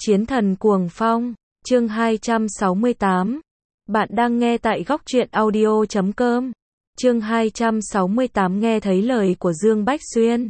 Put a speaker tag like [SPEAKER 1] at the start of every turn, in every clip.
[SPEAKER 1] Chiến thần cuồng phong, chương 268. Bạn đang nghe tại góc truyện audio.com. Chương 268 nghe thấy lời của Dương Bách Xuyên.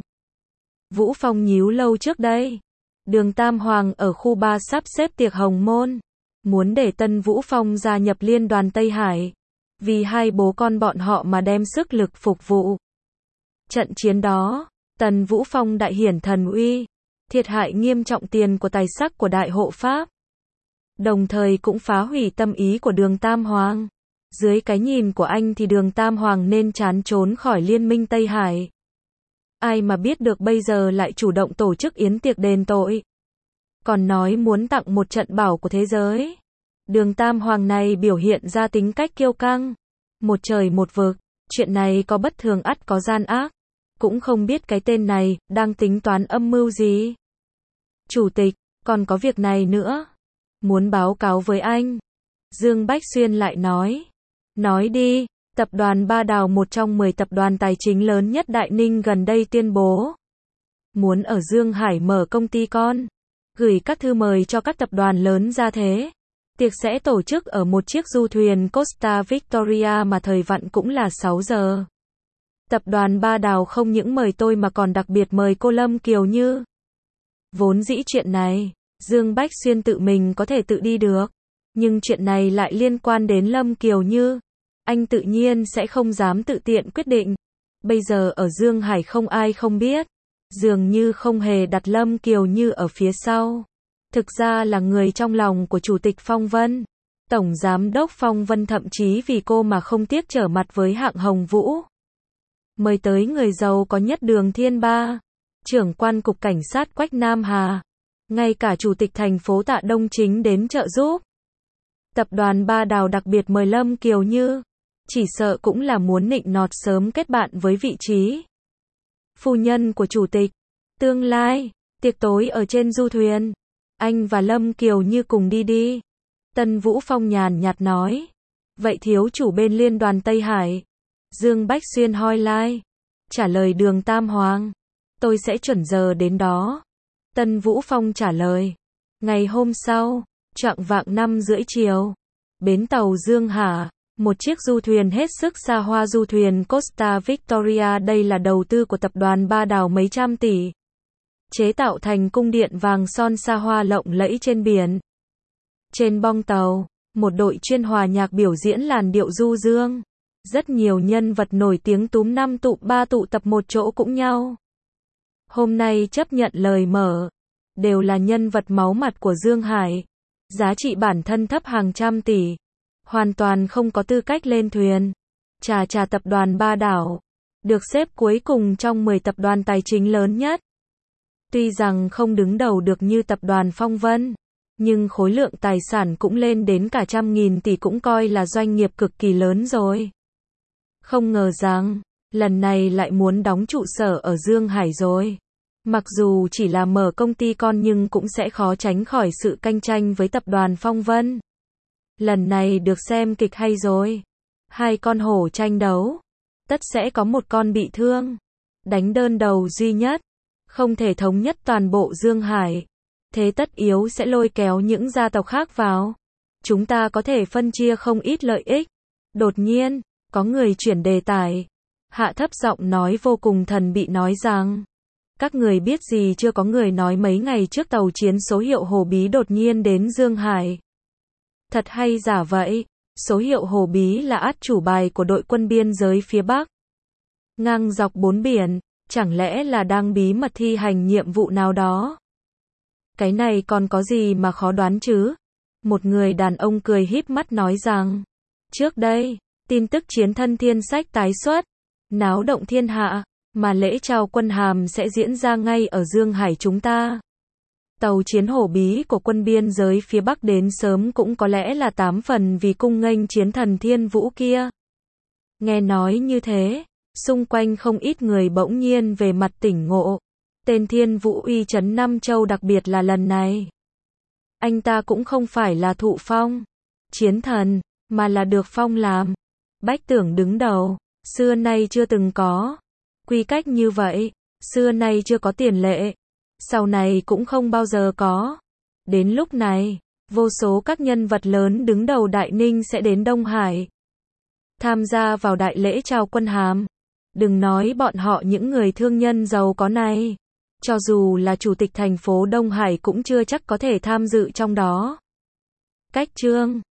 [SPEAKER 1] Vũ Phong nhíu lâu trước đây. Đường Tam Hoàng ở khu 3 sắp xếp tiệc hồng môn. Muốn để Tân Vũ Phong gia nhập liên đoàn Tây Hải. Vì hai bố con bọn họ mà đem sức lực phục vụ. Trận chiến đó, Tần Vũ Phong đại hiển thần uy. Thiệt hại nghiêm trọng tiền của tài sắc của Đại Hộ Pháp. Đồng thời cũng phá hủy tâm ý của Đường Tam Hoàng. Dưới cái nhìn của anh thì Đường Tam Hoàng nên trốn trốn khỏi Liên minh Tây Hải. Ai mà biết được bây giờ lại chủ động tổ chức yến tiệc đền tội. Còn nói muốn tặng một trận bảo của thế giới. Đường Tam Hoàng này biểu hiện ra tính cách kiêu căng. Một trời một vực, chuyện này có bất thường ắt có gian ác. Cũng không biết cái tên này đang tính toán âm mưu gì. Chủ tịch, còn có việc này nữa. Muốn báo cáo với anh. Dương Bách Xuyên lại nói. Nói đi, tập đoàn Ba Đào một trong 10 tập đoàn tài chính lớn nhất Đại Ninh gần đây tuyên bố. Muốn ở Dương Hải mở công ty con. Gửi các thư mời cho các tập đoàn lớn ra thế. Tiệc sẽ tổ chức ở một chiếc du thuyền Costa Victoria mà thời vặn cũng là 6 giờ. Tập đoàn Ba Đào không những mời tôi mà còn đặc biệt mời cô Lâm Kiều Như. Vốn dĩ chuyện này, Dương Bách Xuyên tự mình có thể tự đi được. Nhưng chuyện này lại liên quan đến Lâm Kiều Như. Anh tự nhiên sẽ không dám tự tiện quyết định. Bây giờ ở Dương Hải không ai không biết. Dường như không hề đặt Lâm Kiều Như ở phía sau. Thực ra là người trong lòng của Chủ tịch Phong Vân. Tổng Giám đốc Phong Vân thậm chí vì cô mà không tiếc trở mặt với hạng Hồng Vũ. Mời tới người giàu có nhất Đường Thiên Ba. Trưởng quan cục cảnh sát Quách Nam Hà. Ngay cả Chủ tịch thành phố Tạ Đông Chính đến trợ giúp. Tập đoàn Ba Đào đặc biệt mời Lâm Kiều Như. Chỉ sợ cũng là muốn nịnh nọt sớm kết bạn với vị trí phu nhân của Chủ tịch. Tương lai, tiệc tối ở trên du thuyền. Anh và Lâm Kiều Như cùng đi đi. Tân Vũ Phong nhàn nhạt nói. Vậy thiếu chủ bên liên đoàn Tây Hải. Dương Bách Xuyên hoi lai. Trả lời Đường Tam Hoàng. Tôi sẽ chuẩn giờ đến đó. Tân Vũ Phong trả lời. Ngày hôm sau, chạng vạng 5:30 chiều. Bến tàu Dương Hà. Một chiếc du thuyền hết sức xa hoa du thuyền Costa Victoria đây là đầu tư của tập đoàn Ba Đào mấy trăm tỷ. Chế tạo thành cung điện vàng son xa hoa lộng lẫy trên biển. Trên bong tàu, một đội chuyên hòa nhạc biểu diễn làn điệu du dương. Rất nhiều nhân vật nổi tiếng túm 5 tụ 3 tụ tập một chỗ cũng nhau. Hôm nay chấp nhận lời mở. Đều là nhân vật máu mặt của Dương Hải. Giá trị bản thân thấp hàng trăm tỷ. Hoàn toàn không có tư cách lên thuyền. Chà tập đoàn Ba Đảo. Được xếp cuối cùng trong 10 tập đoàn tài chính lớn nhất. Tuy rằng không đứng đầu được như tập đoàn Phong Vân. Nhưng khối lượng tài sản cũng lên đến cả 100.000 tỷ cũng coi là doanh nghiệp cực kỳ lớn rồi. Không ngờ rằng, lần này lại muốn đóng trụ sở ở Dương Hải rồi. Mặc dù chỉ là mở công ty con nhưng cũng sẽ khó tránh khỏi sự cạnh tranh với tập đoàn Phong Vân. Lần này được xem kịch hay rồi. Hai con hổ tranh đấu. Tất sẽ có một con bị thương. Đánh đơn đầu duy nhất. Không thể thống nhất toàn bộ Dương Hải. Thế tất yếu sẽ lôi kéo những gia tộc khác vào. Chúng ta có thể phân chia không ít lợi ích. Đột nhiên, có người chuyển đề tài. Hạ thấp giọng nói vô cùng thần bị nói rằng. Các người biết gì chưa có người nói mấy ngày trước tàu chiến số hiệu Hồ Bí đột nhiên đến Dương Hải. Thật hay giả vậy? Số hiệu Hồ Bí là át chủ bài của đội quân biên giới phía Bắc. Ngang dọc 4 biển, chẳng lẽ là đang bí mật thi hành nhiệm vụ nào đó? Cái này còn có gì mà khó đoán chứ? Một người đàn ông cười híp mắt nói rằng. Trước đây, tin tức chiến thân thiên sách tái xuất. Náo động thiên hạ. Mà lễ trao quân hàm sẽ diễn ra ngay ở Dương Hải chúng ta. Tàu chiến Hổ Bí của quân biên giới phía Bắc đến sớm cũng có lẽ là 8 phần vì cung nghênh chiến thần Thiên Vũ kia. Nghe nói như thế, xung quanh không ít người bỗng nhiên về mặt tỉnh ngộ. Tên Thiên Vũ uy chấn Nam Châu đặc biệt là lần này. Anh ta cũng không phải là thụ phong, chiến thần, mà là được phong làm Bách Tưởng đứng đầu. Xưa nay chưa từng có. Quy cách như vậy, xưa nay chưa có tiền lệ. Sau này cũng không bao giờ có. Đến lúc này, vô số các nhân vật lớn đứng đầu Đại Ninh sẽ đến Đông Hải, tham gia vào đại lễ trao quân hàm. Đừng nói bọn họ những người thương nhân giàu có này, cho dù là chủ tịch thành phố Đông Hải cũng chưa chắc có thể tham dự trong đó. Cách chương